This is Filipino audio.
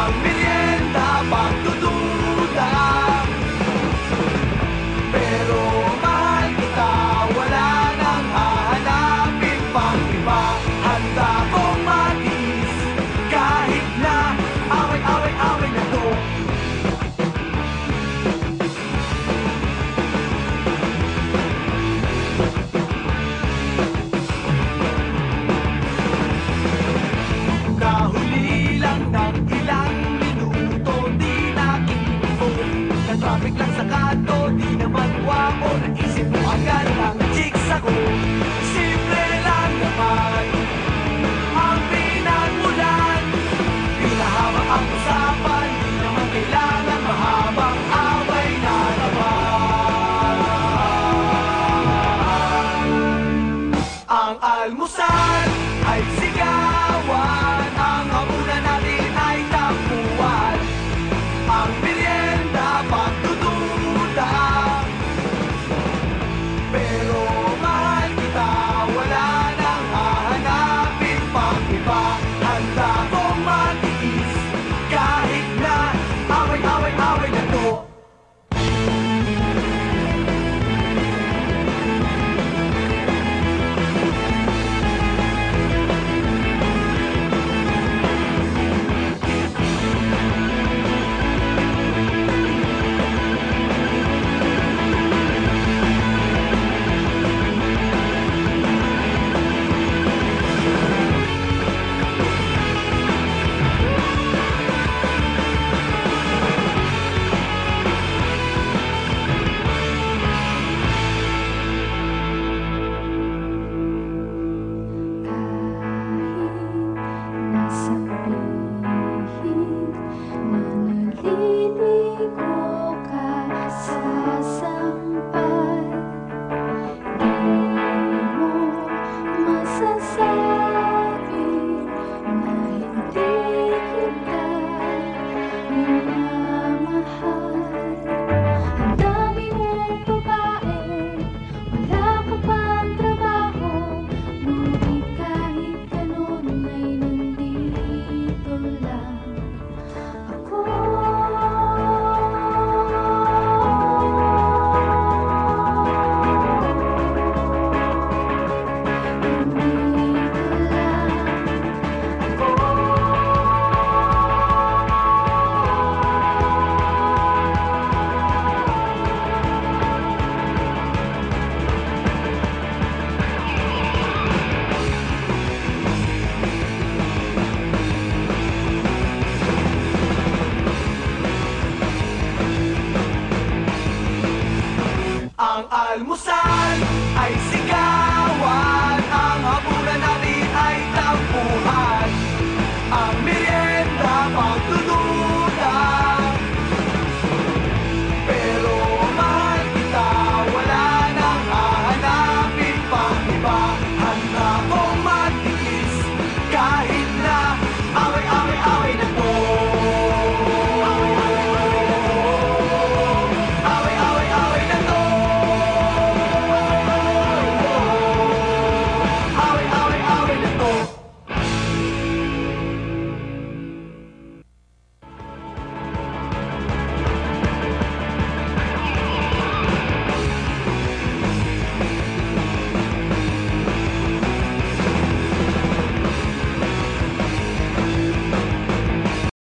Ang merienda, pagdududa. Pero mahal kita, wala nang hahanapin pang iba. Handa kong matis, kahit na away-away-away na to. Nahuli lang ng ilang minuto, di nakinto. Na-traffic lang sa kanto, di naman wako. Naisip mo agad ang chicks ako. Simple lang naman ang pinagmulan. Pinahabang ang usapan, di naman kailangan mahabang away na naman. Ang almusal ay sigawan, ang hapunan natin ay takbuhan. Ang merienda, pagdududa. Pero mahal kita, wala nang hahanapin pang iba. Handa kong matiis, kahit na away-away-away na to. Ang almusal